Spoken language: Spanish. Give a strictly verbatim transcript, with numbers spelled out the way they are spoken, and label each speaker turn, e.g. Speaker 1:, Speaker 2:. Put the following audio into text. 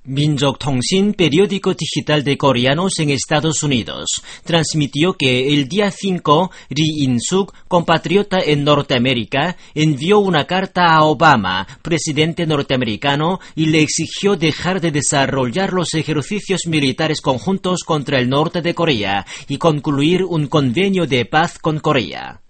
Speaker 1: 민족통신, periódico digital de coreanos en Estados Unidos, transmitió que el día cinco, Ri In-suk, compatriota en Norteamérica, envió una carta a Obama, presidente norteamericano, y le exigió dejar de desarrollar los ejercicios militares conjuntos contra el norte de Corea y concluir un convenio de paz con Corea.